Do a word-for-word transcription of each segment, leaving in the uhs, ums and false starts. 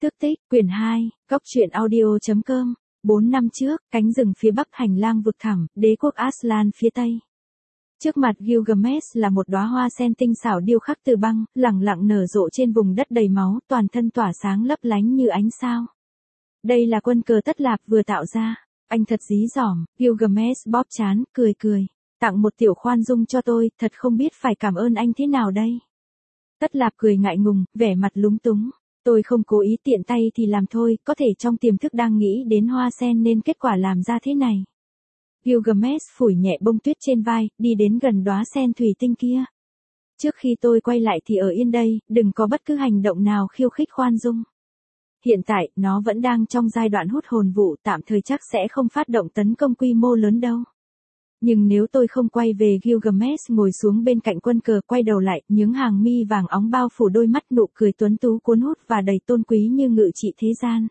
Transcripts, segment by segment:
Tước tích, quyển hai, Cốc truyện audio chấm com. Bốn năm trước, cánh rừng phía bắc hành lang vực thẳm, đế quốc Aslan phía tây. Trước mặt Gilgamesh là một đóa hoa sen tinh xảo điêu khắc từ băng, lẳng lặng nở rộ trên vùng đất đầy máu, toàn thân tỏa sáng lấp lánh như ánh sao. Đây là quân cờ Tất Lạp vừa tạo ra. Anh thật dí dỏm, Gilgamesh bóp trán, cười cười. Tặng một tiểu khoan dung cho tôi, thật không biết phải cảm ơn anh thế nào đây. Tất Lạp cười ngại ngùng, vẻ mặt lúng túng. Tôi không cố ý, tiện tay thì làm thôi, có thể trong tiềm thức đang nghĩ đến hoa sen nên kết quả làm ra thế này. Gilgamesh phủi nhẹ bông tuyết trên vai, đi đến gần đóa sen thủy tinh kia. Trước khi tôi quay lại thì ở yên đây, đừng có bất cứ hành động nào khiêu khích khoan dung. Hiện tại, nó vẫn đang trong giai đoạn hút hồn vụ, tạm thời chắc sẽ không phát động tấn công quy mô lớn đâu. Nhưng nếu tôi không quay về, Gilgamesh ngồi xuống bên cạnh quân cờ, quay đầu lại, những hàng mi vàng óng bao phủ đôi mắt, nụ cười tuấn tú cuốn hút và đầy tôn quý như ngự trị thế gian.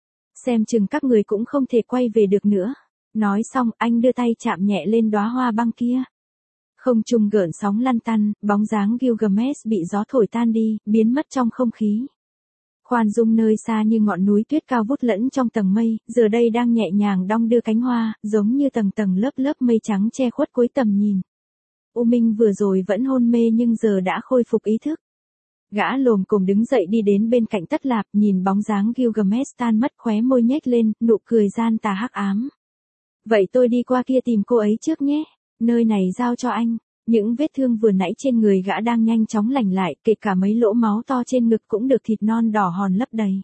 Xem chừng các người cũng không thể quay về được nữa. Nói xong, anh đưa tay chạm nhẹ lên đóa hoa băng kia. Không trung gợn sóng lăn tăn, bóng dáng Gilgamesh bị gió thổi tan đi, biến mất trong không khí. Khoan dung nơi xa như ngọn núi tuyết cao vút lẫn trong tầng mây, giờ đây đang nhẹ nhàng đong đưa cánh hoa, giống như tầng tầng lớp lớp mây trắng che khuất cuối tầm nhìn. U Minh vừa rồi vẫn hôn mê nhưng giờ đã khôi phục ý thức. Gã lồm cồm đứng dậy đi đến bên cạnh Tất Lạp, nhìn bóng dáng Gilgamesh tan mất, khóe môi nhếch lên, nụ cười gian tà hắc ám. Vậy tôi đi qua kia tìm cô ấy trước nhé, nơi này giao cho anh. Những vết thương vừa nãy trên người gã đang nhanh chóng lành lại, kể cả mấy lỗ máu to trên ngực cũng được thịt non đỏ hòn lấp đầy.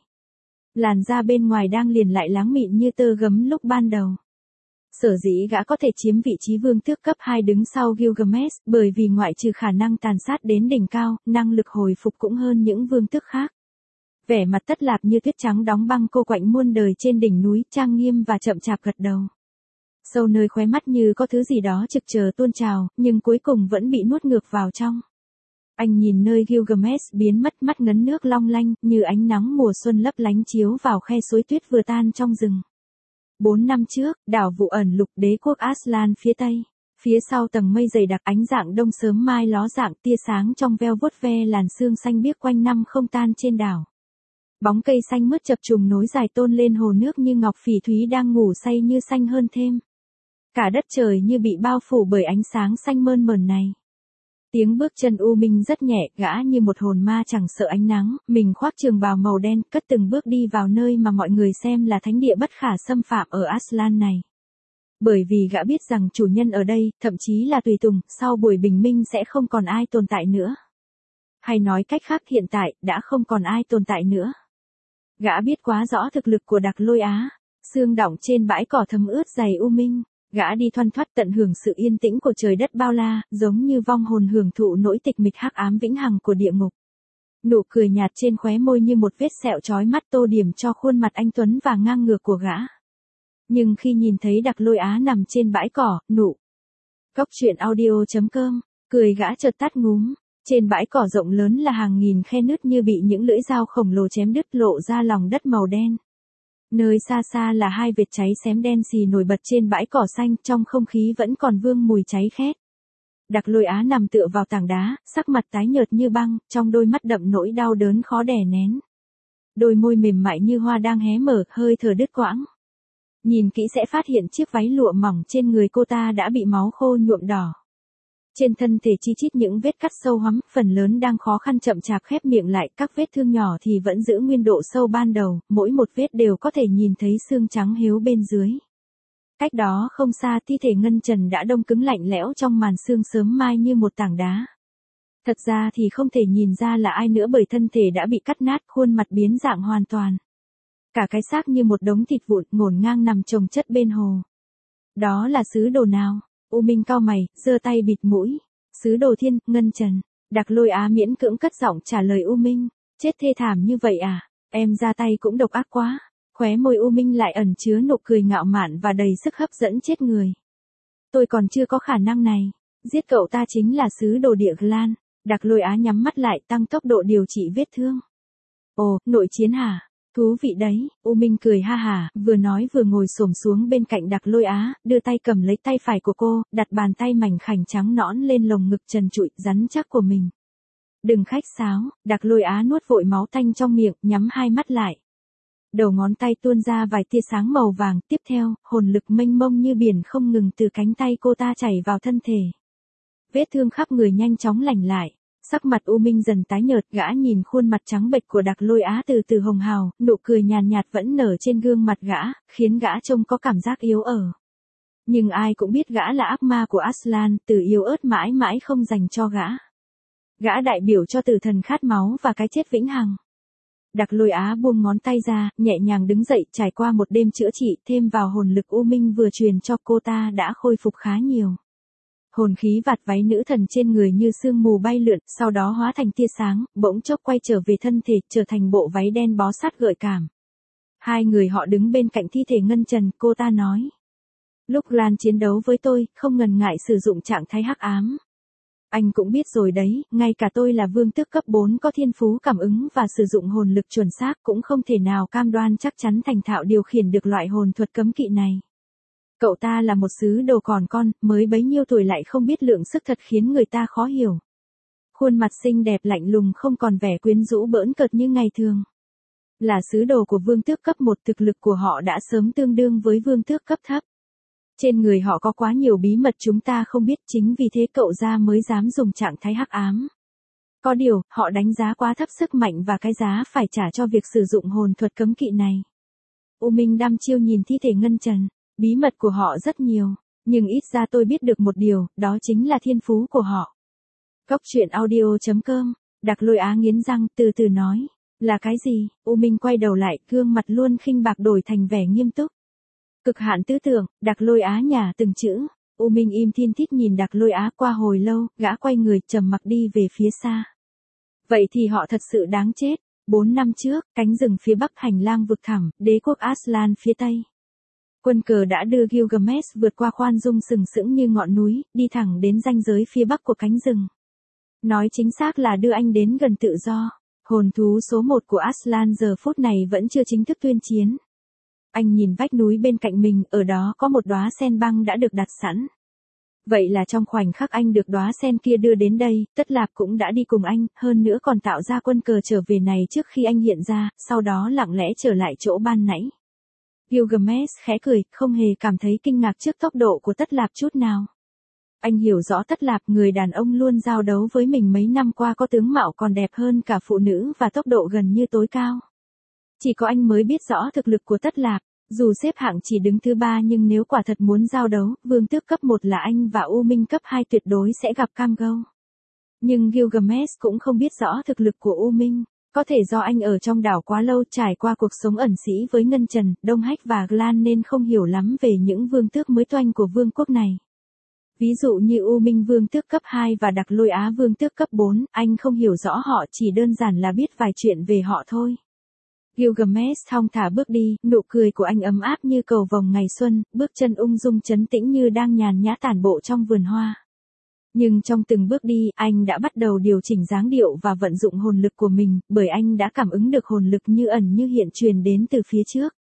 Làn da bên ngoài đang liền lại láng mịn như tơ gấm lúc ban đầu. Sở dĩ gã có thể chiếm vị trí vương tước cấp hai đứng sau Gilgamesh, bởi vì ngoại trừ khả năng tàn sát đến đỉnh cao, năng lực hồi phục cũng hơn những vương tước khác. Vẻ mặt Tất Lạp như tuyết trắng đóng băng, cô quạnh muôn đời trên đỉnh núi, trang nghiêm và chậm chạp gật đầu. Sâu nơi khóe mắt như có thứ gì đó trực chờ tuôn trào, nhưng cuối cùng vẫn bị nuốt ngược vào trong. Anh nhìn nơi Gilgamesh biến mất, mắt ngấn nước long lanh, như ánh nắng mùa xuân lấp lánh chiếu vào khe suối tuyết vừa tan trong rừng. Bốn năm trước, đảo Vụ Ẩn Lục, đế quốc Aslan phía tây. Phía sau tầng mây dày đặc, ánh dạng đông sớm mai ló dạng, tia sáng trong veo vuốt ve làn sương xanh biếc quanh năm không tan trên đảo. Bóng cây xanh mướt chập trùng nối dài tôn lên hồ nước như ngọc phỉ thúy đang ngủ say như xanh hơn thêm. Cả đất trời như bị bao phủ bởi ánh sáng xanh mơn mởn này. Tiếng bước chân U Minh rất nhẹ, gã như một hồn ma chẳng sợ ánh nắng, mình khoác trường bào màu đen, cất từng bước đi vào nơi mà mọi người xem là thánh địa bất khả xâm phạm ở Aslan này. Bởi vì gã biết rằng chủ nhân ở đây, thậm chí là tùy tùng, sau buổi bình minh sẽ không còn ai tồn tại nữa. Hay nói cách khác, hiện tại, đã không còn ai tồn tại nữa. Gã biết quá rõ thực lực của Đặc Lôi Á. Sương đọng trên bãi cỏ thấm ướt giày U Minh. Gã đi thoăn thoắt tận hưởng sự yên tĩnh của trời đất bao la, giống như vong hồn hưởng thụ nỗi tịch mịch hắc ám vĩnh hằng của địa ngục. Nụ cười nhạt trên khóe môi như một vết sẹo chói mắt tô điểm cho khuôn mặt anh tuấn và ngang ngược của gã. Nhưng khi nhìn thấy Đặc Lôi Á nằm trên bãi cỏ, nụ Cốc truyện audio chấm com, cười gã chợt tắt ngúm. Trên bãi cỏ rộng lớn là hàng nghìn khe nứt như bị những lưỡi dao khổng lồ chém đứt, lộ ra lòng đất màu đen. Nơi xa xa là hai vệt cháy xém đen xì nổi bật trên bãi cỏ xanh, trong không khí vẫn còn vương mùi cháy khét. Đặc Lôi Á nằm tựa vào tảng đá, sắc mặt tái nhợt như băng, trong đôi mắt đậm nỗi đau đớn khó đè nén. Đôi môi mềm mại như hoa đang hé mở, hơi thở đứt quãng. Nhìn kỹ sẽ phát hiện chiếc váy lụa mỏng trên người cô ta đã bị máu khô nhuộm đỏ. Trên thân thể chi chít những vết cắt sâu hoắm, phần lớn đang khó khăn chậm chạp khép miệng lại, các vết thương nhỏ thì vẫn giữ nguyên độ sâu ban đầu, mỗi một vết đều có thể nhìn thấy xương trắng héo bên dưới. Cách đó không xa, thi thể Ngân Trần đã đông cứng lạnh lẽo trong màn sương sớm mai như một tảng đá. Thật ra thì không thể nhìn ra là ai nữa bởi thân thể đã bị cắt nát, khuôn mặt biến dạng hoàn toàn. Cả cái xác như một đống thịt vụn ngổn ngang nằm chồng chất bên hồ. Đó là sứ đồ nào? U Minh cau mày, giơ tay bịt mũi. Sứ đồ Thiên, Ngân Trần. Đặc Lôi Á miễn cưỡng cất giọng trả lời U Minh. Chết thê thảm như vậy à? Em ra tay cũng độc ác quá. Khóe môi U Minh lại ẩn chứa nụ cười ngạo mạn và đầy sức hấp dẫn chết người. Tôi còn chưa có khả năng này. Giết cậu ta chính là sứ đồ địa Glan. Đặc Lôi Á nhắm mắt lại, tăng tốc độ điều trị vết thương. Ồ, nội chiến hả? Thú vị đấy, U Minh cười ha hả, vừa nói vừa ngồi xổm xuống bên cạnh Đặc Lôi Á, đưa tay cầm lấy tay phải của cô, đặt bàn tay mảnh khảnh trắng nõn lên lồng ngực trần trụi, rắn chắc của mình. Đừng khách sáo, Đặc Lôi Á nuốt vội máu tanh trong miệng, nhắm hai mắt lại. đầu ngón tay tuôn ra vài tia sáng màu vàng, tiếp theo, hồn lực mênh mông như biển không ngừng từ cánh tay cô ta chảy vào thân thể. Vết thương khắp người nhanh chóng lành lại. Sắc mặt U Minh dần tái nhợt, gã nhìn khuôn mặt trắng bệch của Đặc Lôi Á từ từ hồng hào, nụ cười nhàn nhạt vẫn nở trên gương mặt gã, khiến gã trông có cảm giác yếu ở. Nhưng ai cũng biết gã là ác ma của Aslan, từ yếu ớt mãi mãi không dành cho gã. Gã đại biểu cho tử thần khát máu và cái chết vĩnh hằng. Đặc Lôi Á buông ngón tay ra, nhẹ nhàng đứng dậy, trải qua một đêm chữa trị, thêm vào hồn lực U Minh vừa truyền cho cô ta đã khôi phục khá nhiều. Hồn khí vạt váy nữ thần trên người như sương mù bay lượn, sau đó hóa thành tia sáng, bỗng chốc quay trở về thân thể, trở thành bộ váy đen bó sát gợi cảm. Hai người họ đứng bên cạnh thi thể Ngân Trần, cô ta nói. Lúc Lan chiến đấu với tôi, không ngần ngại sử dụng trạng thái hắc ám. Anh cũng biết rồi đấy, ngay cả tôi là vương tước cấp bốn có thiên phú cảm ứng và sử dụng hồn lực chuẩn xác cũng không thể nào cam đoan chắc chắn thành thạo điều khiển được loại hồn thuật cấm kỵ này. Cậu ta là một sứ đồ còn con, mới bấy nhiêu tuổi lại không biết lượng sức thật khiến người ta khó hiểu. Khuôn mặt xinh đẹp lạnh lùng không còn vẻ quyến rũ bỡn cợt như ngày thường. Là sứ đồ của vương tước cấp một, thực lực của họ đã sớm tương đương với vương tước cấp thấp. Trên người họ có quá nhiều bí mật chúng ta không biết, chính vì thế cậu ra mới dám dùng trạng thái hắc ám. Có điều, họ đánh giá quá thấp sức mạnh và cái giá phải trả cho việc sử dụng hồn thuật cấm kỵ này. U Minh đăm chiêu nhìn thi thể Ngân Trần. Bí mật của họ rất nhiều, nhưng ít ra tôi biết được một điều, đó chính là thiên phú của họ. Góc truyện audio chấm com, Đặc Lôi Á nghiến răng, từ từ nói. Là cái gì? U Minh quay đầu lại, gương mặt luôn khinh bạc đổi thành vẻ nghiêm túc. Cực hạn tư tưởng, Đặc Lôi Á nhả từng chữ. U Minh im thiên thít nhìn Đặc Lôi Á qua hồi lâu, gã quay người trầm mặc đi về phía xa. Vậy thì họ thật sự đáng chết. Bốn năm trước, cánh rừng phía bắc hành lang vực thẳm, đế quốc Aslan phía tây. Quân cờ đã đưa Gilgamesh vượt qua khoan dung sừng sững như ngọn núi, đi thẳng đến ranh giới phía bắc của cánh rừng. Nói chính xác là đưa anh đến gần tự do. Hồn thú số một của Aslan giờ phút này vẫn chưa chính thức tuyên chiến. Anh nhìn vách núi bên cạnh mình, ở đó có một đóa sen băng đã được đặt sẵn. Vậy là trong khoảnh khắc anh được đóa sen kia đưa đến đây, Tất Lạp cũng đã đi cùng anh, hơn nữa còn tạo ra quân cờ trở về này trước khi anh hiện ra, sau đó lặng lẽ trở lại chỗ ban nãy. Gilgamesh khẽ cười, không hề cảm thấy kinh ngạc trước tốc độ của Tất Lạp chút nào. Anh hiểu rõ Tất Lạp, người đàn ông luôn giao đấu với mình mấy năm qua có tướng mạo còn đẹp hơn cả phụ nữ và tốc độ gần như tối cao. Chỉ có anh mới biết rõ thực lực của Tất Lạp, dù xếp hạng chỉ đứng thứ ba nhưng nếu quả thật muốn giao đấu, vương tước cấp một là anh và U Minh cấp hai tuyệt đối sẽ gặp cam go. Nhưng Gilgamesh cũng không biết rõ thực lực của U Minh. Có thể do anh ở trong đảo quá lâu, trải qua cuộc sống ẩn sĩ với Ngân Trần, Đông Hách và Glan nên không hiểu lắm về những vương tước mới toanh của vương quốc này. Ví dụ như U Minh vương tước cấp hai và Đặc Lôi Á vương tước cấp bốn, anh không hiểu rõ họ, chỉ đơn giản là biết vài chuyện về họ thôi. Gilgamesh thong thả bước đi, nụ cười của anh ấm áp như cầu vồng ngày xuân, bước chân ung dung trấn tĩnh như đang nhàn nhã tản bộ trong vườn hoa. Nhưng trong từng bước đi, anh đã bắt đầu điều chỉnh dáng điệu và vận dụng hồn lực của mình, bởi anh đã cảm ứng được hồn lực như ẩn như hiện truyền đến từ phía trước.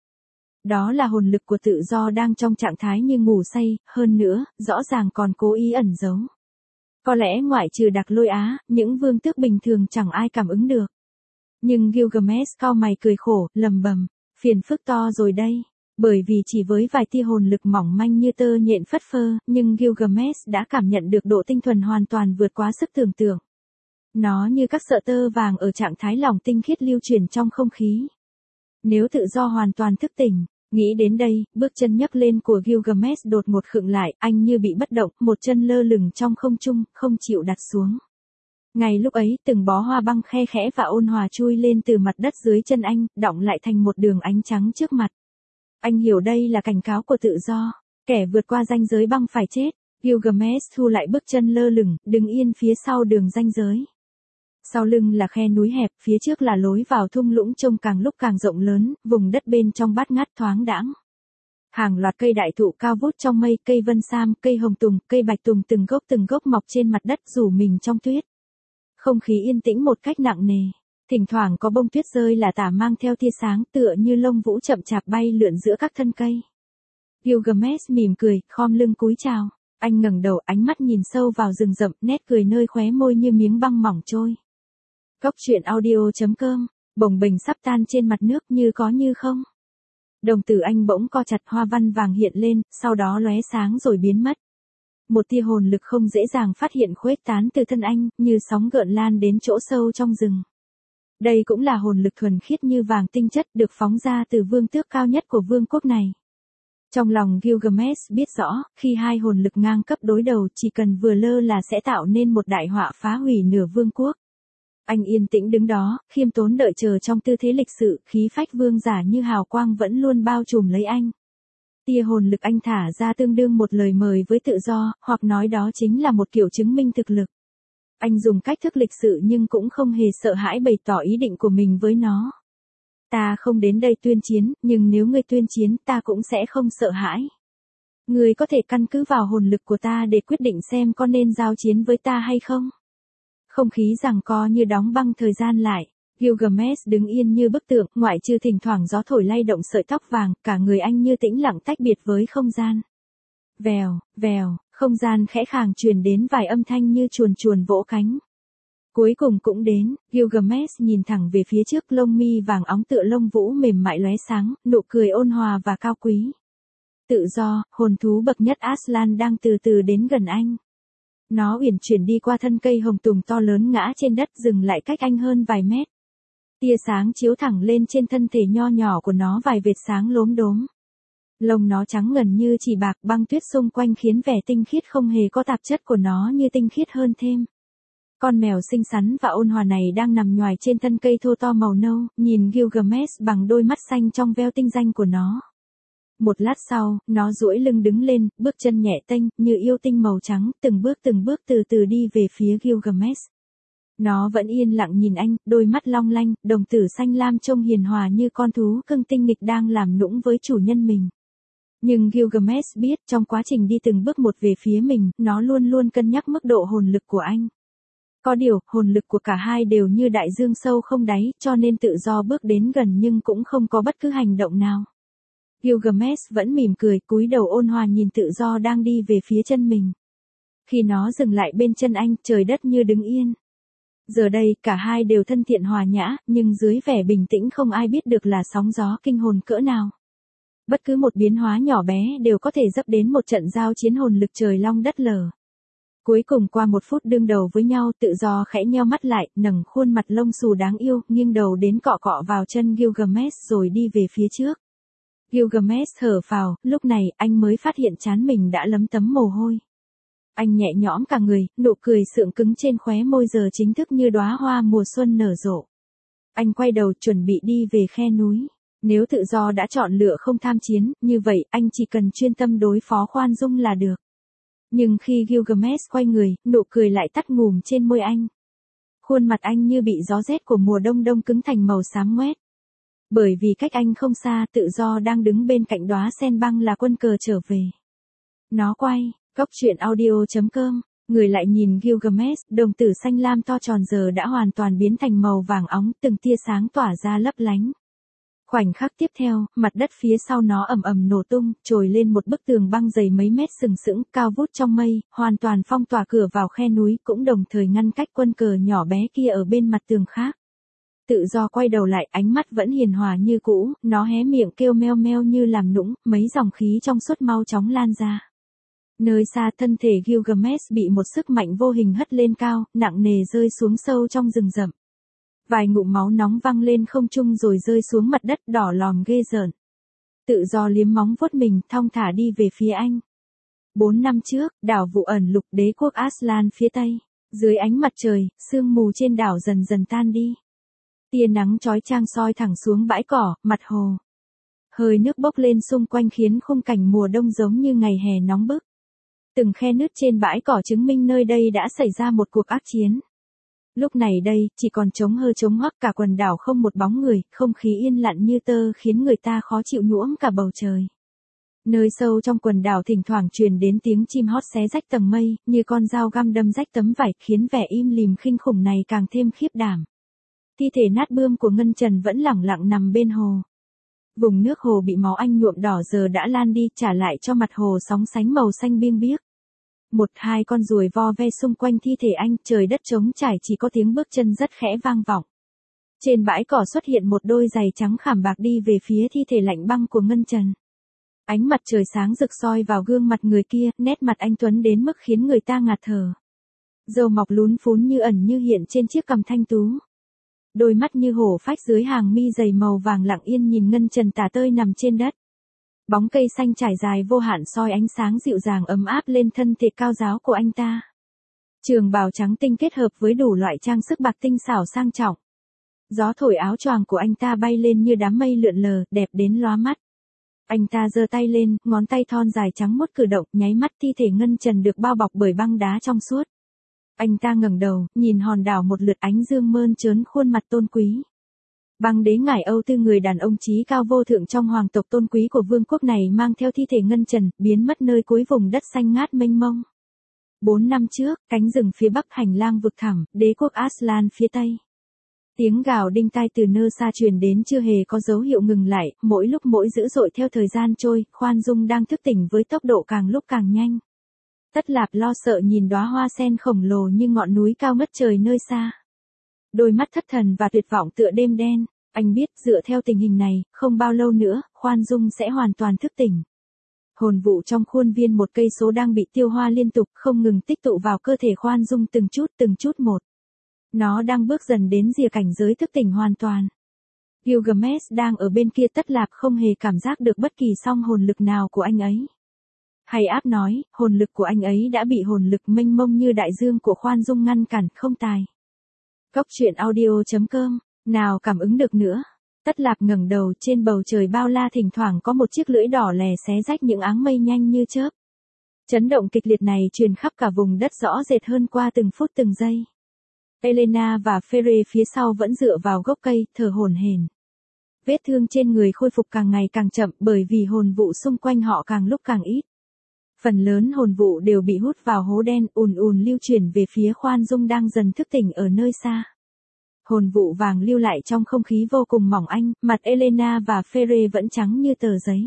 Đó là hồn lực của tự do đang trong trạng thái như ngủ say, hơn nữa, rõ ràng còn cố ý ẩn giấu. Có lẽ ngoại trừ Đặc Lôi Á, những vương tước bình thường chẳng ai cảm ứng được. Nhưng Gilgamesh cau mày cười khổ, lầm bầm, phiền phức to rồi đây. Bởi vì chỉ với vài tia hồn lực mỏng manh như tơ nhện phất phơ, nhưng Gilgamesh đã cảm nhận được độ tinh thuần hoàn toàn vượt quá sức tưởng tượng. Nó như các sợi tơ vàng ở trạng thái lỏng tinh khiết lưu chuyển trong không khí. Nếu tự do hoàn toàn thức tỉnh, nghĩ đến đây, bước chân nhấc lên của Gilgamesh đột ngột khựng lại, anh như bị bất động, một chân lơ lửng trong không trung, không chịu đặt xuống. Ngay lúc ấy, từng bó hoa băng khe khẽ và ôn hòa chui lên từ mặt đất dưới chân anh, đọng lại thành một đường ánh trắng trước mặt. Anh hiểu đây là cảnh cáo của tự do, kẻ vượt qua ranh giới băng phải chết. Gilgamesh thu lại bước chân lơ lửng, đứng yên phía sau đường ranh giới. Sau lưng là khe núi hẹp, phía trước là lối vào thung lũng trông càng lúc càng rộng lớn, vùng đất bên trong bát ngát thoáng đãng. Hàng loạt cây đại thụ cao vút trong mây, cây vân sam, cây hồng tùng, cây bạch tùng từng gốc từng gốc mọc trên mặt đất rủ mình trong tuyết. Không khí yên tĩnh một cách nặng nề. Thỉnh thoảng có bông tuyết rơi là tả mang theo tia sáng tựa như lông vũ chậm chạp bay lượn giữa các thân cây. Gilgamesh mỉm cười, khom lưng cúi chào. Anh ngẩng đầu, ánh mắt nhìn sâu vào rừng rậm, nét cười nơi khóe môi như miếng băng mỏng trôi. Góc truyện audio chấm com bồng bềnh sắp tan trên mặt nước như có như không. Đồng tử anh bỗng co chặt, hoa văn vàng hiện lên, sau đó lóe sáng rồi biến mất. Một tia hồn lực không dễ dàng phát hiện khuếch tán từ thân anh, như sóng gợn lan đến chỗ sâu trong rừng. Đây cũng là hồn lực thuần khiết như vàng tinh chất được phóng ra từ vương tước cao nhất của vương quốc này. Trong lòng Gilgamesh biết rõ, khi hai hồn lực ngang cấp đối đầu chỉ cần vừa lơ là sẽ tạo nên một đại họa phá hủy nửa vương quốc. Anh yên tĩnh đứng đó, khiêm tốn đợi chờ trong tư thế lịch sự, khí phách vương giả như hào quang vẫn luôn bao trùm lấy anh. Tia hồn lực anh thả ra tương đương một lời mời với tự do, hoặc nói đó chính là một kiểu chứng minh thực lực. Anh dùng cách thức lịch sự nhưng cũng không hề sợ hãi bày tỏ ý định của mình với nó. Ta không đến đây tuyên chiến, nhưng nếu ngươi tuyên chiến ta cũng sẽ không sợ hãi. Ngươi có thể căn cứ vào hồn lực của ta để quyết định xem có nên giao chiến với ta hay không. Không khí giằng co như đóng băng thời gian lại. Gilgamesh đứng yên như bức tượng, ngoại trừ thỉnh thoảng gió thổi lay động sợi tóc vàng, cả người anh như tĩnh lặng tách biệt với không gian. Vèo, vèo, không gian khẽ khàng truyền đến vài âm thanh như chuồn chuồn vỗ cánh. Cuối cùng cũng đến, Gilgamesh nhìn thẳng về phía trước, lông mi vàng óng tựa lông vũ mềm mại lóe sáng, nụ cười ôn hòa và cao quý. Tự do, hồn thú bậc nhất Aslan đang từ từ đến gần anh. Nó uyển chuyển đi qua thân cây hồng tùng to lớn ngã trên đất, dừng lại cách anh hơn vài mét. Tia sáng chiếu thẳng lên trên thân thể nho nhỏ của nó vài vệt sáng lốm đốm. Lông nó trắng ngần như chỉ bạc, băng tuyết xung quanh khiến vẻ tinh khiết không hề có tạp chất của nó như tinh khiết hơn thêm. Con mèo xinh xắn và ôn hòa này đang nằm nhoài trên thân cây thô to màu nâu, nhìn Gilgamesh bằng đôi mắt xanh trong veo tinh danh của nó. Một lát sau, nó duỗi lưng đứng lên, bước chân nhẹ tênh, như yêu tinh màu trắng, từng bước từng bước từ từ đi về phía Gilgamesh. Nó vẫn yên lặng nhìn anh, đôi mắt long lanh, đồng tử xanh lam trông hiền hòa như con thú cưng tinh nghịch đang làm nũng với chủ nhân mình. Nhưng Gilgamesh biết, trong quá trình đi từng bước một về phía mình, nó luôn luôn cân nhắc mức độ hồn lực của anh. Có điều, hồn lực của cả hai đều như đại dương sâu không đáy, cho nên tự do bước đến gần nhưng cũng không có bất cứ hành động nào. Gilgamesh vẫn mỉm cười, cúi đầu ôn hòa nhìn tự do đang đi về phía chân mình. Khi nó dừng lại bên chân anh, trời đất như đứng yên. Giờ đây, cả hai đều thân thiện hòa nhã, nhưng dưới vẻ bình tĩnh không ai biết được là sóng gió kinh hồn cỡ nào. Bất cứ một biến hóa nhỏ bé đều có thể dấp đến một trận giao chiến hồn lực trời long đất lở. Cuối cùng qua một phút đương đầu với nhau, tự do khẽ nheo mắt lại, nâng khuôn mặt lông xù đáng yêu, nghiêng đầu đến cọ cọ vào chân Gilgamesh rồi đi về phía trước. Gilgamesh thở phào, lúc này anh mới phát hiện trán mình đã lấm tấm mồ hôi. Anh nhẹ nhõm cả người, nụ cười sượng cứng trên khóe môi giờ chính thức như đóa hoa mùa xuân nở rộ. Anh quay đầu chuẩn bị đi về khe núi. Nếu tự do đã chọn lựa không tham chiến, như vậy anh chỉ cần chuyên tâm đối phó khoan dung là được. Nhưng khi Gilgamesh quay người, nụ cười lại tắt ngùm trên môi anh. Khuôn mặt anh như bị gió rét của mùa đông đông cứng thành màu xám ngoét. Bởi vì cách anh không xa, tự do đang đứng bên cạnh đóa sen băng là quân cờ trở về. Nó quay, Cốc truyện audio chấm com, người lại nhìn Gilgamesh, đồng tử xanh lam to tròn giờ đã hoàn toàn biến thành màu vàng óng, từng tia sáng tỏa ra lấp lánh. Khoảnh khắc tiếp theo, mặt đất phía sau nó ầm ầm nổ tung, trồi lên một bức tường băng dày mấy mét sừng sững, cao vút trong mây, hoàn toàn phong tỏa cửa vào khe núi, cũng đồng thời ngăn cách quân cờ nhỏ bé kia ở bên mặt tường khác. Tự do quay đầu lại, ánh mắt vẫn hiền hòa như cũ, nó hé miệng kêu meo meo như làm nũng, mấy dòng khí trong suốt mau chóng lan ra. Nơi xa, thân thể Gilgamesh bị một sức mạnh vô hình hất lên cao, nặng nề rơi xuống sâu trong rừng rậm. Vài ngụm máu nóng văng lên không trung rồi rơi xuống mặt đất đỏ lòm ghê rợn. Tự do liếm móng vuốt mình, thong thả đi về phía anh. Bốn năm trước, đảo Vụ Ẩn Lục, đế quốc Aslan phía tây. Dưới ánh mặt trời, sương mù trên đảo dần dần tan đi. Tia nắng chói chang soi thẳng xuống bãi cỏ, mặt hồ. Hơi nước bốc lên xung quanh khiến khung cảnh mùa đông giống như ngày hè nóng bức. Từng khe nứt trên bãi cỏ chứng minh nơi đây đã xảy ra một cuộc ác chiến. Lúc này đây, chỉ còn trống hơ trống hoắc, cả quần đảo không một bóng người, không khí yên lặng như tơ khiến người ta khó chịu nhuốm cả bầu trời. Nơi sâu trong quần đảo thỉnh thoảng truyền đến tiếng chim hót xé rách tầng mây, như con dao găm đâm rách tấm vải, khiến vẻ im lìm khinh khủng này càng thêm khiếp đảm. Thi thể nát bươm của Ngân Trần vẫn lẳng lặng nằm bên hồ. Vùng nước hồ bị máu anh nhuộm đỏ giờ đã lan đi, trả lại cho mặt hồ sóng sánh màu xanh biêng biếc. Một hai con ruồi vo ve xung quanh thi thể anh, trời đất trống trải chỉ có tiếng bước chân rất khẽ vang vọng. Trên bãi cỏ xuất hiện một đôi giày trắng khảm bạc đi về phía thi thể lạnh băng của Ngân Trần. Ánh mặt trời sáng rực soi vào gương mặt người kia, nét mặt anh tuấn đến mức khiến người ta ngạt thở. Râu mọc lún phún như ẩn như hiện trên chiếc cằm thanh tú. Đôi mắt như hổ phách dưới hàng mi dày màu vàng lặng yên nhìn Ngân Trần tả tơi nằm trên đất. Bóng cây xanh trải dài vô hạn soi ánh sáng dịu dàng ấm áp lên thân thể cao ráo của anh ta. Trường bào trắng tinh kết hợp với đủ loại trang sức bạc tinh xảo sang trọng. Gió thổi áo choàng của anh ta bay lên như đám mây lượn lờ, đẹp đến lóa mắt. Anh ta giơ tay lên, ngón tay thon dài trắng muốt cử động, nháy mắt thi thể Ngân Trần được bao bọc bởi băng đá trong suốt. Anh ta ngẩng đầu, nhìn hòn đảo một lượt, ánh dương mơn trớn khuôn mặt tôn quý. Băng đế ngải Âu Tư, người đàn ông chí cao vô thượng trong hoàng tộc tôn quý của vương quốc này, mang theo thi thể Ngân Trần, biến mất nơi cuối vùng đất xanh ngát mênh mông. Bốn năm trước, cánh rừng phía bắc hành lang vực thẳm, đế quốc Aslan phía tây. Tiếng gào đinh tai từ nơi xa truyền đến chưa hề có dấu hiệu ngừng lại, mỗi lúc mỗi dữ dội theo thời gian trôi, Khoan Dung đang thức tỉnh với tốc độ càng lúc càng nhanh. Tất Lạp lo sợ nhìn đóa hoa sen khổng lồ như ngọn núi cao ngất trời nơi xa. Đôi mắt thất thần và tuyệt vọng tựa đêm đen, anh biết dựa theo tình hình này, không bao lâu nữa, Khoan Dung sẽ hoàn toàn thức tỉnh. Hồn vụ trong khuôn viên một cây số đang bị tiêu hóa liên tục, không ngừng tích tụ vào cơ thể Khoan Dung từng chút từng chút một. Nó đang bước dần đến rìa cảnh giới thức tỉnh hoàn toàn. Gilgamesh đang ở bên kia Tất Lạp không hề cảm giác được bất kỳ song hồn lực nào của anh ấy. Hay áp nói, hồn lực của anh ấy đã bị hồn lực mênh mông như đại dương của Khoan Dung ngăn cản không tài. Cốc truyện audio chấm com, nào cảm ứng được nữa. Tất Lạp ngẩng đầu, trên bầu trời bao la thỉnh thoảng có một chiếc lưỡi đỏ lè xé rách những áng mây nhanh như chớp. Chấn động kịch liệt này truyền khắp cả vùng đất rõ rệt hơn qua từng phút từng giây. Elena và Fere phía sau vẫn dựa vào gốc cây, thở hổn hển. Vết thương trên người khôi phục càng ngày càng chậm bởi vì hồn vụ xung quanh họ càng lúc càng ít. Phần lớn hồn vụ đều bị hút vào hố đen, ùn ùn lưu chuyển về phía Khoan Dung đang dần thức tỉnh ở nơi xa. Hồn vụ vàng lưu lại trong không khí vô cùng mỏng manh, mặt Elena và Fere vẫn trắng như tờ giấy.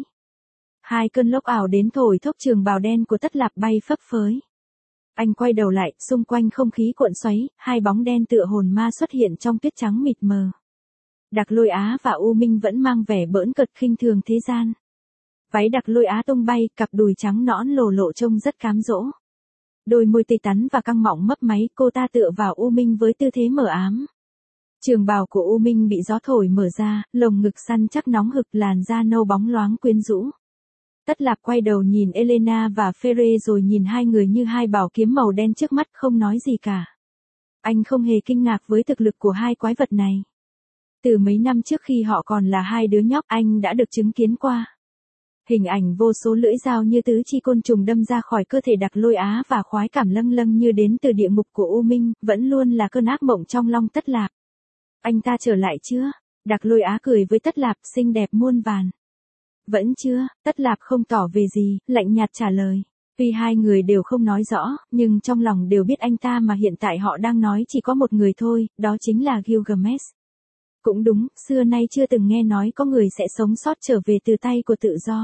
Hai cơn lốc ảo đến thổi thốc trường bào đen của Tất Lạp bay phấp phới. Anh quay đầu lại, xung quanh không khí cuộn xoáy, hai bóng đen tựa hồn ma xuất hiện trong tuyết trắng mịt mờ. Đặc Lôi Á và U Minh vẫn mang vẻ bỡn cợt khinh thường thế gian. Váy Đặc Lôi Á tung bay, cặp đùi trắng nõn lồ lộ trông rất cám dỗ. Đôi môi tươi tắn và căng mọng mấp máy, cô ta tựa vào U Minh với tư thế mờ ám. Trường bào của U Minh bị gió thổi mở ra, lồng ngực săn chắc nóng hực, làn da nâu bóng loáng quyến rũ. Tất Lạp quay đầu nhìn Elena và Fere rồi nhìn hai người như hai bảo kiếm màu đen trước mắt, không nói gì cả. Anh không hề kinh ngạc với thực lực của hai quái vật này. Từ mấy năm trước khi họ còn là hai đứa nhóc, anh đã được chứng kiến qua. Hình ảnh vô số lưỡi dao như tứ chi côn trùng đâm ra khỏi cơ thể Đặc Lôi Á và khoái cảm lâng lâng như đến từ địa ngục của U Minh, vẫn luôn là cơn ác mộng trong lòng Tất Lạp. Anh ta trở lại chưa? Đặc Lôi Á cười với Tất Lạp, xinh đẹp muôn vàn. Vẫn chưa, Tất Lạp không tỏ về gì, lạnh nhạt trả lời. Tuy hai người đều không nói rõ, nhưng trong lòng đều biết anh ta mà hiện tại họ đang nói chỉ có một người thôi, đó chính là Gilgamesh. Cũng đúng, xưa nay chưa từng nghe nói có người sẽ sống sót trở về từ tay của tự do.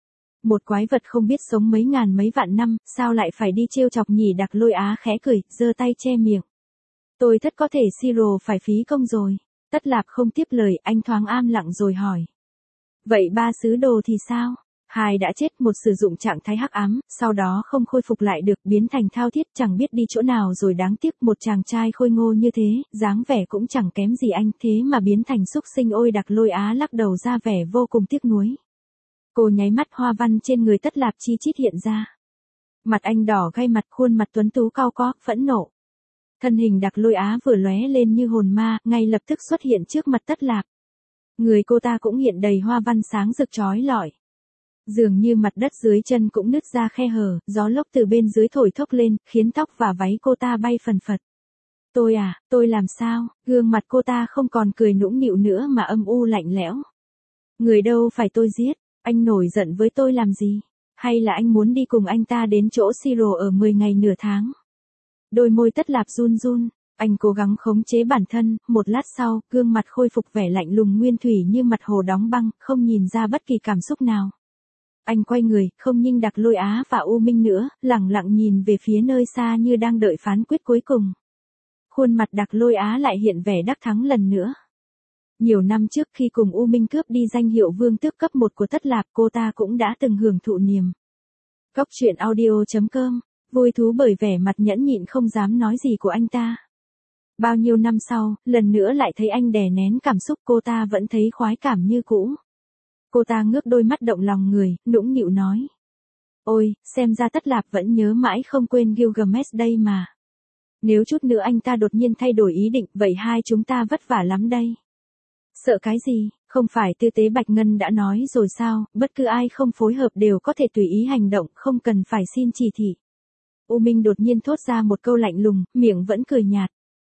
Một quái vật không biết sống mấy ngàn mấy vạn năm, sao lại phải đi trêu chọc nhỉ? Đặc Lôi Á khẽ cười, giơ tay che miệng. Tôi thất có thể Siro phải phí công rồi. Tất Lạp không tiếp lời, anh thoáng am lặng rồi hỏi. Vậy ba sứ đồ thì sao? Hai đã chết, một sử dụng trạng thái hắc ám, sau đó không khôi phục lại được, biến thành thao thiết, chẳng biết đi chỗ nào rồi. Đáng tiếc, một chàng trai khôi ngô như thế, dáng vẻ cũng chẳng kém gì anh, thế mà biến thành xúc sinh. Ôi, Đặc Lôi Á lắc đầu ra vẻ vô cùng tiếc nuối. Cô nháy mắt, hoa văn trên người Tất Lạp chi chít hiện ra. Mặt anh đỏ gay mặt, khuôn mặt tuấn tú cau có, phẫn nộ. Thân hình Đặc Lôi Á vừa lóe lên như hồn ma, ngay lập tức xuất hiện trước mặt Tất Lạp. Người cô ta cũng hiện đầy hoa văn sáng rực chói lọi. Dường như mặt đất dưới chân cũng nứt ra khe hở, gió lốc từ bên dưới thổi thốc lên, khiến tóc và váy cô ta bay phần phật. Tôi à, tôi làm sao? Gương mặt cô ta không còn cười nũng nịu nữa mà âm u lạnh lẽo. Người đâu phải tôi giết, anh nổi giận với tôi làm gì? Hay là anh muốn đi cùng anh ta đến chỗ Siro ở mười ngày nửa tháng? Đôi môi Tất Lạp run run. Anh cố gắng khống chế bản thân, một lát sau, gương mặt khôi phục vẻ lạnh lùng nguyên thủy như mặt hồ đóng băng, không nhìn ra bất kỳ cảm xúc nào. Anh quay người, không nhìn Đặc Lôi Á và U Minh nữa, lẳng lặng nhìn về phía nơi xa như đang đợi phán quyết cuối cùng. Khuôn mặt Đặc Lôi Á lại hiện vẻ đắc thắng lần nữa. Nhiều năm trước khi cùng U Minh cướp đi danh hiệu vương tước cấp một của Tất Lạp, cô ta cũng đã từng hưởng thụ niềm. Cóc truyện audio chấm com, vui thú bởi vẻ mặt nhẫn nhịn không dám nói gì của anh ta. Bao nhiêu năm sau, lần nữa lại thấy anh đè nén cảm xúc, cô ta vẫn thấy khoái cảm như cũ. Cô ta ngước đôi mắt động lòng người, nũng nịu nói. Ôi, xem ra Tất Lạp vẫn nhớ mãi không quên Gilgamesh đây mà. Nếu chút nữa anh ta đột nhiên thay đổi ý định, vậy hai chúng ta vất vả lắm đây. Sợ cái gì, không phải Tư Tế Bạch Ngân đã nói rồi sao, bất cứ ai không phối hợp đều có thể tùy ý hành động, không cần phải xin chỉ thị. U Minh đột nhiên thốt ra một câu lạnh lùng, miệng vẫn cười nhạt.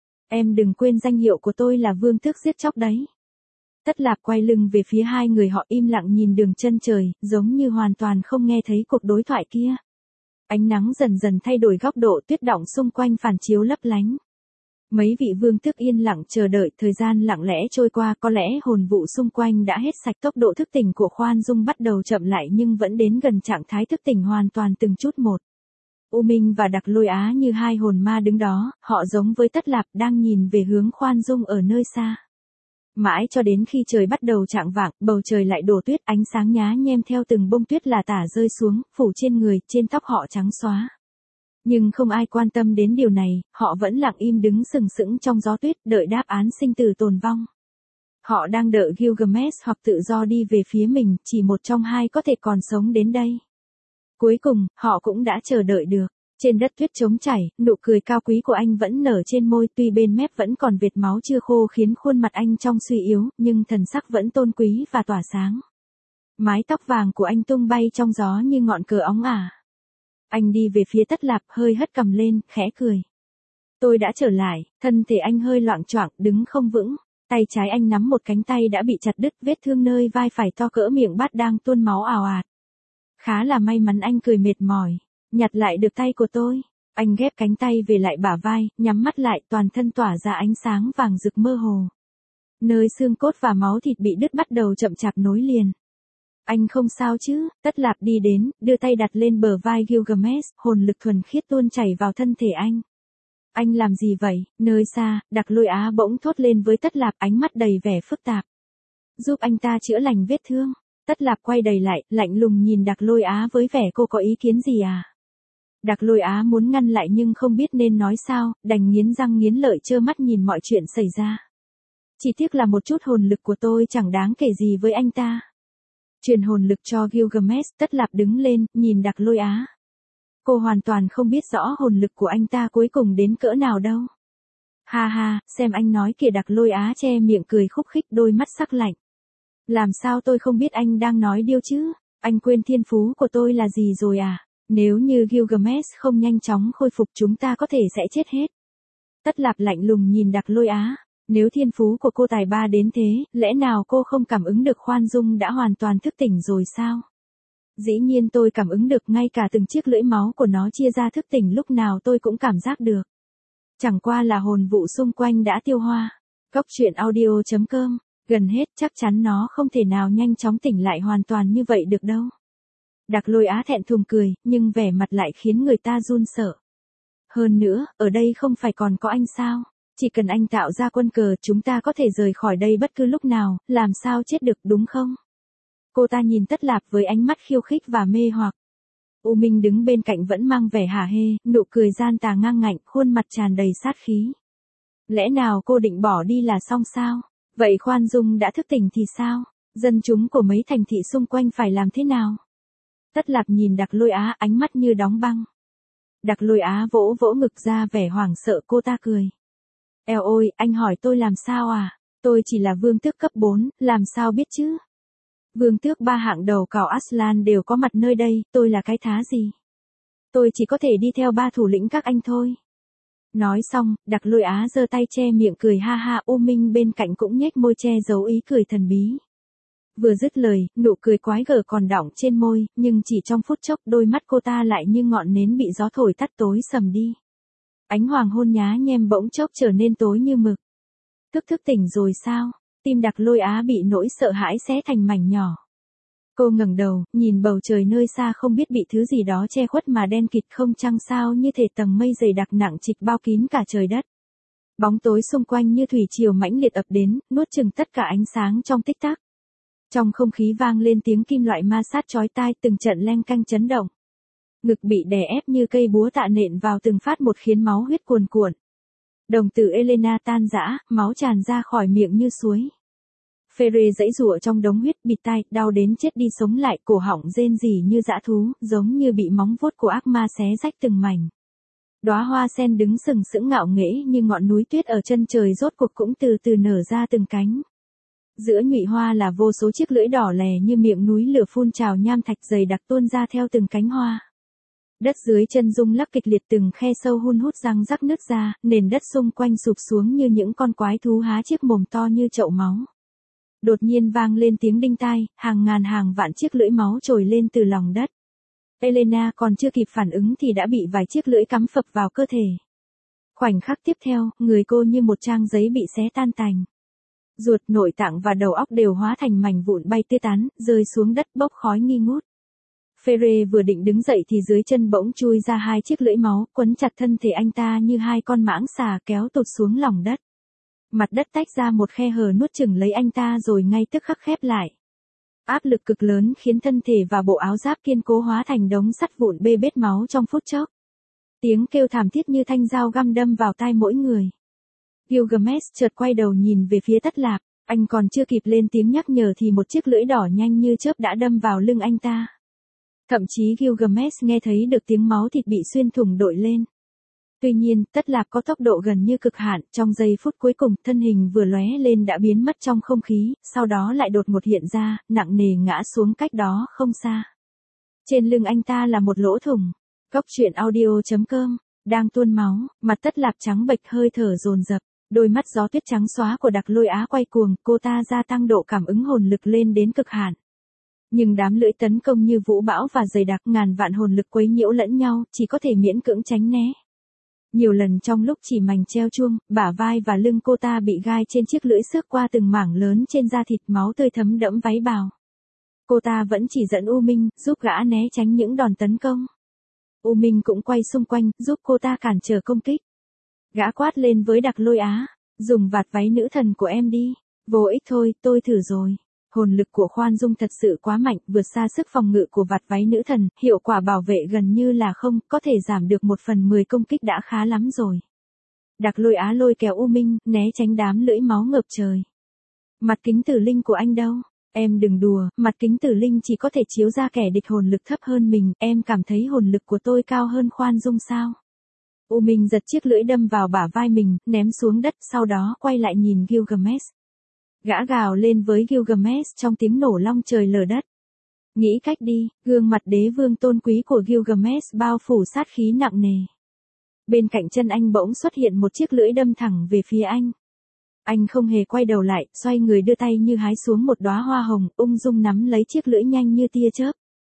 Em đừng quên danh hiệu của tôi là vương tước giết chóc đấy. Tất Lạp quay lưng về phía hai người họ, im lặng nhìn đường chân trời, giống như hoàn toàn không nghe thấy cuộc đối thoại kia. Ánh nắng dần dần thay đổi góc độ, tuyết đọng xung quanh phản chiếu lấp lánh. Mấy vị vương tước yên lặng chờ đợi, thời gian lặng lẽ trôi qua, có lẽ hồn vụ xung quanh đã hết sạch, tốc độ thức tỉnh của Khoan Dung bắt đầu chậm lại nhưng vẫn đến gần trạng thái thức tỉnh hoàn toàn từng chút một. U Minh và Đặc Lôi Á như hai hồn ma đứng đó, họ giống với Tất Lạp đang nhìn về hướng Khoan Dung ở nơi xa. Mãi cho đến khi trời bắt đầu chạng vạng, bầu trời lại đổ tuyết, ánh sáng nhá nhem theo từng bông tuyết là tả rơi xuống, phủ trên người, trên tóc họ trắng xóa. Nhưng không ai quan tâm đến điều này, họ vẫn lặng im đứng sừng sững trong gió tuyết, đợi đáp án sinh tử tồn vong. Họ đang đợi Gilgamesh hoặc tự do đi về phía mình, chỉ một trong hai có thể còn sống đến đây. Cuối cùng, họ cũng đã chờ đợi được. Trên đất tuyết trống chảy, nụ cười cao quý của anh vẫn nở trên môi, tuy bên mép vẫn còn vệt máu chưa khô khiến khuôn mặt anh trông suy yếu, nhưng thần sắc vẫn tôn quý và tỏa sáng. Mái tóc vàng của anh tung bay trong gió như ngọn cờ óng ả. Anh đi về phía Tất Lạp, hơi hất cằm lên, khẽ cười. Tôi đã trở lại, thân thể anh hơi loạng choạng, đứng không vững. Tay trái anh nắm một cánh tay đã bị chặt đứt, vết thương nơi vai phải to cỡ miệng bát đang tuôn máu ào ạt. Khá là may mắn, anh cười mệt mỏi. Nhặt lại được tay của tôi. Anh ghép cánh tay về lại bả vai, nhắm mắt lại, toàn thân tỏa ra ánh sáng vàng rực mơ hồ. Nơi xương cốt và máu thịt bị đứt bắt đầu chậm chạp nối liền. Anh không sao chứ? Tất Lạp đi đến, đưa tay đặt lên bờ vai Gilgamesh, hồn lực thuần khiết tuôn chảy vào thân thể anh. Anh làm gì vậy? Nơi xa, Đặc Lôi Á bỗng thốt lên với Tất Lạp, ánh mắt đầy vẻ phức tạp. Giúp anh ta chữa lành vết thương. Tất Lạp quay đầy lại, lạnh lùng nhìn Đặc Lôi Á với vẻ cô có ý kiến gì à? Đặc Lôi Á muốn ngăn lại nhưng không biết nên nói sao, đành nghiến răng nghiến lợi trơ mắt nhìn mọi chuyện xảy ra. Chỉ tiếc là một chút hồn lực của tôi chẳng đáng kể gì với anh ta. Truyền hồn lực cho Gilgamesh. Tất Lạp đứng lên, nhìn Đặc Lôi Á. Cô hoàn toàn không biết rõ hồn lực của anh ta cuối cùng đến cỡ nào đâu. Ha ha, xem anh nói kìa. Đặc Lôi Á che miệng cười khúc khích, đôi mắt sắc lạnh. Làm sao tôi không biết anh đang nói điêu chứ? Anh quên thiên phú của tôi là gì rồi à? Nếu như Gilgamesh không nhanh chóng khôi phục, chúng ta có thể sẽ chết hết. Tất Lạp lạnh lùng nhìn Đặc Lôi Á. Nếu thiên phú của cô tài ba đến thế, lẽ nào cô không cảm ứng được Khoan Dung đã hoàn toàn thức tỉnh rồi sao? Dĩ nhiên tôi cảm ứng được, ngay cả từng chiếc lưỡi máu của nó chia ra thức tỉnh lúc nào tôi cũng cảm giác được. Chẳng qua là hồn vụ xung quanh đã tiêu hoa. Cóc truyện audio chấm com, gần hết chắc chắn nó không thể nào nhanh chóng tỉnh lại hoàn toàn như vậy được đâu. Đặc Lôi Á thẹn thùng cười, nhưng vẻ mặt lại khiến người ta run sợ. Hơn nữa, ở đây không phải còn có anh sao? Chỉ cần anh tạo ra quân cờ, chúng ta có thể rời khỏi đây bất cứ lúc nào, làm sao chết được, đúng không? Cô ta nhìn Tất Lạp với ánh mắt khiêu khích và mê hoặc. U Minh đứng bên cạnh vẫn mang vẻ hả hê, nụ cười gian tà ngang ngạnh, khuôn mặt tràn đầy sát khí. Lẽ nào cô định bỏ đi là xong sao? Vậy Khoan Dung đã thức tỉnh thì sao? Dân chúng của mấy thành thị xung quanh phải làm thế nào? Tất Lạp nhìn Đặc Lôi Á, ánh mắt như đóng băng. Đặc Lôi Á vỗ vỗ ngực ra vẻ hoảng sợ, cô ta cười. Eo ôi, anh hỏi tôi làm sao à? Tôi chỉ là vương tước cấp bốn, làm sao biết chứ? Vương tước ba hạng đầu cào Aslan đều có mặt nơi đây, tôi là cái thá gì? Tôi chỉ có thể đi theo ba thủ lĩnh các anh thôi. Nói xong, Đặc Lôi Á giơ tay che miệng cười ha ha. U Minh bên cạnh cũng nhếch môi che giấu ý cười thần bí. Vừa dứt lời, nụ cười quái gở còn đọng trên môi, nhưng chỉ trong phút chốc đôi mắt cô ta lại như ngọn nến bị gió thổi tắt tối sầm đi. Ánh hoàng hôn nhá nhem bỗng chốc trở nên tối như mực. Thức thức tỉnh rồi sao? Tim Đặc Lôi Á bị nỗi sợ hãi xé thành mảnh nhỏ. Cô ngẩng đầu, nhìn bầu trời nơi xa không biết bị thứ gì đó che khuất mà đen kịt không trăng sao như thể tầng mây dày đặc nặng trịch bao kín cả trời đất. Bóng tối xung quanh như thủy triều mãnh liệt ập đến, nuốt chửng tất cả ánh sáng trong tích tắc. Trong không khí vang lên tiếng kim loại ma sát chói tai, từng trận leng canh chấn động. Ngực bị đè ép như cây búa tạ nện vào từng phát một khiến máu huyết cuồn cuộn. Đồng tử Elena tan rã, máu tràn ra khỏi miệng như suối. Fere giãy giụa trong đống huyết, bịt tai, đau đến chết đi sống lại, cổ họng rên rỉ như dã thú, giống như bị móng vuốt của ác ma xé rách từng mảnh. Đóa hoa sen đứng sừng sững ngạo nghễ như ngọn núi tuyết ở chân trời, rốt cuộc cũng từ từ nở ra từng cánh. Giữa nhụy hoa là vô số chiếc lưỡi đỏ lè như miệng núi lửa phun trào, nham thạch dày đặc tuôn ra theo từng cánh hoa. Đất dưới chân rung lắc kịch liệt, từng khe sâu hun hút răng rắc nứt ra, nền đất xung quanh sụp xuống như những con quái thú há chiếc mồm to như chậu máu. Đột nhiên vang lên tiếng đinh tai, hàng ngàn hàng vạn chiếc lưỡi máu trồi lên từ lòng đất. Elena còn chưa kịp phản ứng thì đã bị vài chiếc lưỡi cắm phập vào cơ thể. Khoảnh khắc tiếp theo, người cô như một trang giấy bị xé tan tành. Ruột, nội tạng và đầu óc đều hóa thành mảnh vụn bay tứ tán, rơi xuống đất bốc khói nghi ngút. Fere vừa định đứng dậy thì dưới chân bỗng chui ra hai chiếc lưỡi máu, quấn chặt thân thể anh ta như hai con mãng xà, kéo tụt xuống lòng đất. Mặt đất tách ra một khe hở nuốt chửng lấy anh ta rồi ngay tức khắc khép lại. Áp lực cực lớn khiến thân thể và bộ áo giáp kiên cố hóa thành đống sắt vụn bê bết máu trong phút chốc. Tiếng kêu thảm thiết như thanh dao găm đâm vào tai mỗi người. Gilgamesh chợt quay đầu nhìn về phía Tất Lạp, anh còn chưa kịp lên tiếng nhắc nhở thì một chiếc lưỡi đỏ nhanh như chớp đã đâm vào lưng anh ta. Thậm chí Gilgamesh nghe thấy được tiếng máu thịt bị xuyên thủng đội lên. Tuy nhiên, Tất Lạp có tốc độ gần như cực hạn, trong giây phút cuối cùng, thân hình vừa lóe lên đã biến mất trong không khí, sau đó lại đột ngột hiện ra, nặng nề ngã xuống cách đó không xa. Trên lưng anh ta là một lỗ thủng. Cốc truyện audio chấm com, đang tuôn máu, mặt Tất Lạp trắng bệch, hơi thở dồn dập, đôi mắt gió tuyết trắng xóa của Đặc Lôi Á quay cuồng, cô ta gia tăng độ cảm ứng hồn lực lên đến cực hạn. Nhưng đám lưỡi tấn công như vũ bão và dày đặc, ngàn vạn hồn lực quấy nhiễu lẫn nhau, chỉ có thể miễn cưỡng tránh né. Nhiều lần trong lúc chỉ mảnh treo chuông, bả vai và lưng cô ta bị gai trên chiếc lưỡi xước qua từng mảng lớn trên da thịt, máu tươi thấm đẫm váy bào. Cô ta vẫn chỉ dẫn U Minh, giúp gã né tránh những đòn tấn công. U Minh cũng quay xung quanh, giúp cô ta cản trở công kích. Gã quát lên với Đặc Lôi Á, dùng vạt váy nữ thần của em đi. Vô ích thôi, tôi thử rồi. Hồn lực của Khoan Dung thật sự quá mạnh, vượt xa sức phòng ngự của vạt váy nữ thần, hiệu quả bảo vệ gần như là không, có thể giảm được một phần mười công kích đã khá lắm rồi. Đặc Lôi Á lôi kéo U Minh, né tránh đám lưỡi máu ngập trời. Mặt kính tử linh của anh đâu? Em đừng đùa, mặt kính tử linh chỉ có thể chiếu ra kẻ địch hồn lực thấp hơn mình, em cảm thấy hồn lực của tôi cao hơn Khoan Dung sao? U Minh giật chiếc lưỡi đâm vào bả vai mình, ném xuống đất, sau đó quay lại nhìn Gilgamesh. Gã gào lên với Gilgamesh trong tiếng nổ long trời lở đất. Nghĩ cách đi, gương mặt đế vương tôn quý của Gilgamesh bao phủ sát khí nặng nề. Bên cạnh chân anh bỗng xuất hiện một chiếc lưỡi đâm thẳng về phía anh. Anh không hề quay đầu lại, xoay người đưa tay như hái xuống một đóa hoa hồng, ung dung nắm lấy chiếc lưỡi nhanh như tia chớp.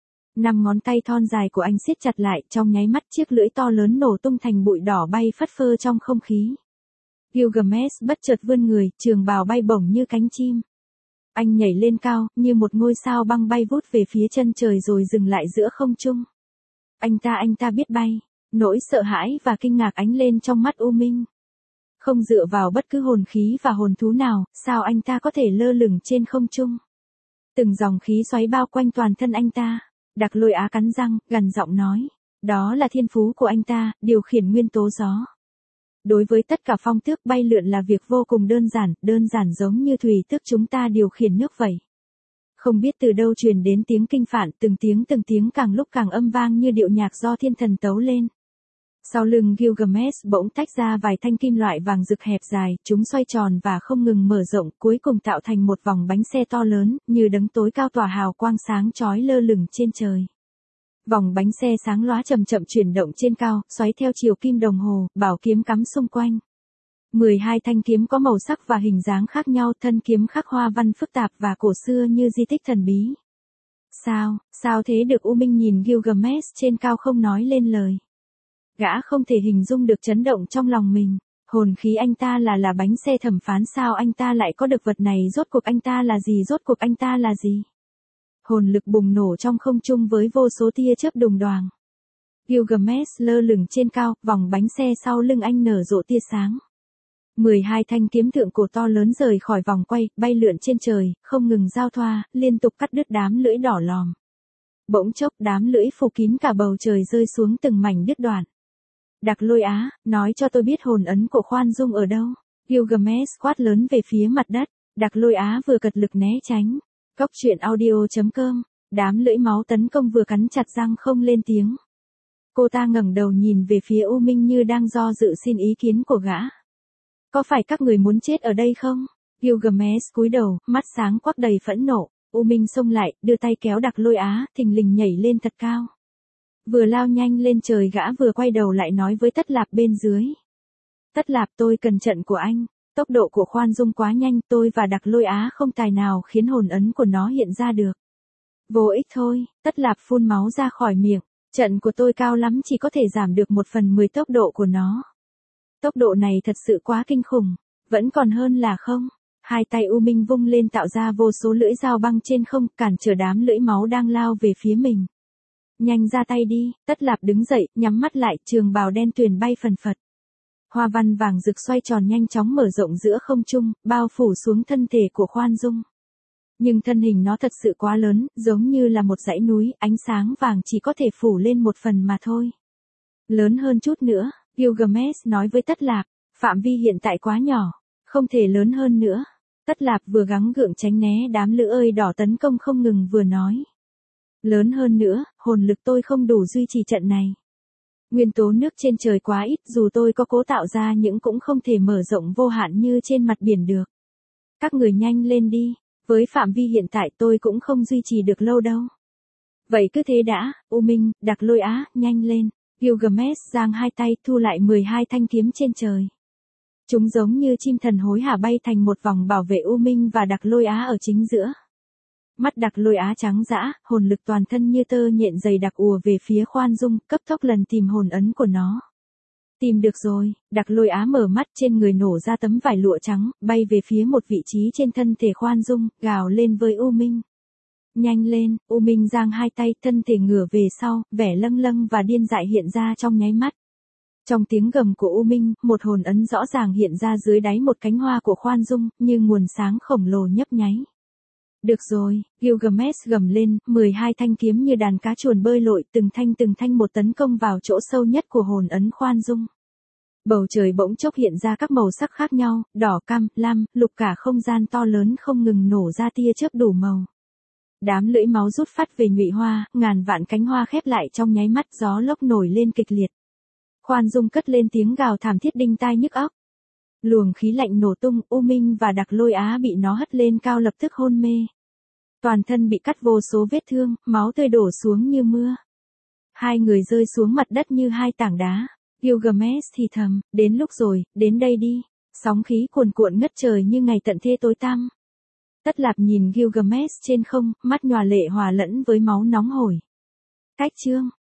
Năm ngón tay thon dài của anh siết chặt lại, trong nháy mắt chiếc lưỡi to lớn nổ tung thành bụi đỏ bay phất phơ trong không khí. Gilgamesh bất chợt vươn người, trường bào bay bổng như cánh chim. Anh nhảy lên cao, như một ngôi sao băng bay vút về phía chân trời rồi dừng lại giữa không trung. Anh ta anh ta biết bay. Nỗi sợ hãi và kinh ngạc ánh lên trong mắt U Minh. Không dựa vào bất cứ hồn khí và hồn thú nào, sao anh ta có thể lơ lửng trên không trung? Từng dòng khí xoáy bao quanh toàn thân anh ta. Đặc Lôi Á cắn răng, gằn giọng nói. Đó là thiên phú của anh ta, điều khiển nguyên tố gió. Đối với tất cả phong tước, bay lượn là việc vô cùng đơn giản, đơn giản giống như thủy tước chúng ta điều khiển nước vậy. Không biết từ đâu truyền đến tiếng kinh phản, từng tiếng từng tiếng càng lúc càng âm vang như điệu nhạc do thiên thần tấu lên. Sau lưng Gilgamesh bỗng tách ra vài thanh kim loại vàng rực hẹp dài, chúng xoay tròn và không ngừng mở rộng, cuối cùng tạo thành một vòng bánh xe to lớn, như đấng tối cao tỏa hào quang sáng chói lơ lửng trên trời. Vòng bánh xe sáng lóa chậm chậm chuyển động trên cao, xoáy theo chiều kim đồng hồ, bảo kiếm cắm xung quanh. mười hai thanh kiếm có màu sắc và hình dáng khác nhau, thân kiếm khắc hoa văn phức tạp và cổ xưa như di tích thần bí. Sao, sao thế được? U Minh nhìn Gilgamesh trên cao không nói lên lời. Gã không thể hình dung được chấn động trong lòng mình. Hồn khí anh ta là là bánh xe thẩm phán, sao anh ta lại có được vật này? Rốt cuộc anh ta là gì? Rốt cuộc anh ta là gì? Hồn lực bùng nổ trong không trung với vô số tia chớp đùng đoàng. Gilgamesh lơ lửng trên cao, vòng bánh xe sau lưng anh nở rộ tia sáng. mười hai thanh kiếm thượng cổ to lớn rời khỏi vòng quay, bay lượn trên trời, không ngừng giao thoa, liên tục cắt đứt đám lưỡi đỏ lòm. Bỗng chốc đám lưỡi phủ kín cả bầu trời rơi xuống từng mảnh đứt đoạn. Đặc Lôi Á, nói cho tôi biết hồn ấn của Khoan Dung ở đâu. Gilgamesh quát lớn về phía mặt đất. Đặc Lôi Á vừa cật lực né tránh. Cốc truyện audio chấm com. Đám lưỡi máu tấn công vừa cắn chặt răng không lên tiếng. Cô ta ngẩng đầu nhìn về phía U Minh như đang do dự xin ý kiến của gã. Có phải các người muốn chết ở đây không? Gilgamesh cúi đầu, mắt sáng quắc đầy phẫn nộ. U Minh xông lại, đưa tay kéo Đặc Lôi Á, thình lình nhảy lên thật cao. Vừa lao nhanh lên trời gã vừa quay đầu lại nói với Tất Lạp bên dưới. Tất Lạp, tôi cần trận của anh. Tốc độ của Khoan Dung quá nhanh, tôi và Đặc Lôi Á không tài nào khiến hồn ấn của nó hiện ra được. Vô ích thôi, Tất Lạp phun máu ra khỏi miệng. Trận của tôi cao lắm chỉ có thể giảm được một phần mười tốc độ của nó. Tốc độ này thật sự quá kinh khủng, vẫn còn hơn là không. Hai tay U Minh vung lên tạo ra vô số lưỡi dao băng trên không, cản trở đám lưỡi máu đang lao về phía mình. Nhanh ra tay đi, Tất Lạp đứng dậy, nhắm mắt lại, trường bào đen tuyền bay phần phật. Hoa văn vàng rực xoay tròn nhanh chóng mở rộng giữa không trung, bao phủ xuống thân thể của Khoan Dung. Nhưng thân hình nó thật sự quá lớn, giống như là một dãy núi, ánh sáng vàng chỉ có thể phủ lên một phần mà thôi. Lớn hơn chút nữa, Gilgamesh nói với Tất Lạp, phạm vi hiện tại quá nhỏ, không thể lớn hơn nữa. Tất Lạp vừa gắng gượng tránh né đám lưỡi ơi đỏ tấn công không ngừng vừa nói. Lớn hơn nữa, hồn lực tôi không đủ duy trì trận này. Nguyên tố nước trên trời quá ít, dù tôi có cố tạo ra những cũng không thể mở rộng vô hạn như trên mặt biển được. Các người nhanh lên đi, với phạm vi hiện tại tôi cũng không duy trì được lâu đâu. Vậy cứ thế đã, U Minh, Đặc Lôi Á, nhanh lên. Gilgamesh giang hai tay thu lại mười hai thanh kiếm trên trời. Chúng giống như chim thần hối hả bay thành một vòng bảo vệ U Minh và Đặc Lôi Á ở chính giữa. Mắt Đặc Lôi Á trắng dã, hồn lực toàn thân như tơ nhện dày đặc ùa về phía Khoan Dung, cấp tốc lần tìm hồn ấn của nó. Tìm được rồi, Đặc Lôi Á mở mắt, trên người nổ ra tấm vải lụa trắng, bay về phía một vị trí trên thân thể Khoan Dung, gào lên với U Minh. Nhanh lên, U Minh giang hai tay, thân thể ngửa về sau, vẻ lâng lâng và điên dại hiện ra trong nháy mắt. Trong tiếng gầm của U Minh, một hồn ấn rõ ràng hiện ra dưới đáy một cánh hoa của Khoan Dung, như nguồn sáng khổng lồ nhấp nháy. Được rồi, Gilgamesh gầm lên, mười hai thanh kiếm như đàn cá chuồn bơi lội, từng thanh từng thanh một tấn công vào chỗ sâu nhất của hồn ấn Khoan Dung. Bầu trời bỗng chốc hiện ra các màu sắc khác nhau, đỏ, cam, lam, lục, cả không gian to lớn không ngừng nổ ra tia chớp đủ màu. Đám lưỡi máu rút phát về nhụy hoa, ngàn vạn cánh hoa khép lại trong nháy mắt, gió lốc nổi lên kịch liệt. Khoan Dung cất lên tiếng gào thảm thiết đinh tai nhức óc. Luồng khí lạnh nổ tung, U Minh và Đặc Lôi Á bị nó hất lên cao lập tức hôn mê. Toàn thân bị cắt vô số vết thương, máu tươi đổ xuống như mưa. Hai người rơi xuống mặt đất như hai tảng đá. Gilgamesh thì thầm, đến lúc rồi, đến đây đi. Sóng khí cuồn cuộn ngất trời như ngày tận thế tối tăm. Tất Lạp nhìn Gilgamesh trên không, mắt nhòa lệ hòa lẫn với máu nóng hổi. Cách chương